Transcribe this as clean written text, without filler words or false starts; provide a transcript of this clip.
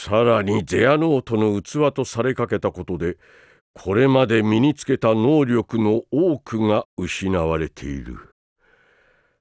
さらにゼアノートの器とされかけたことで、これまで身につけた能力の多くが失われている。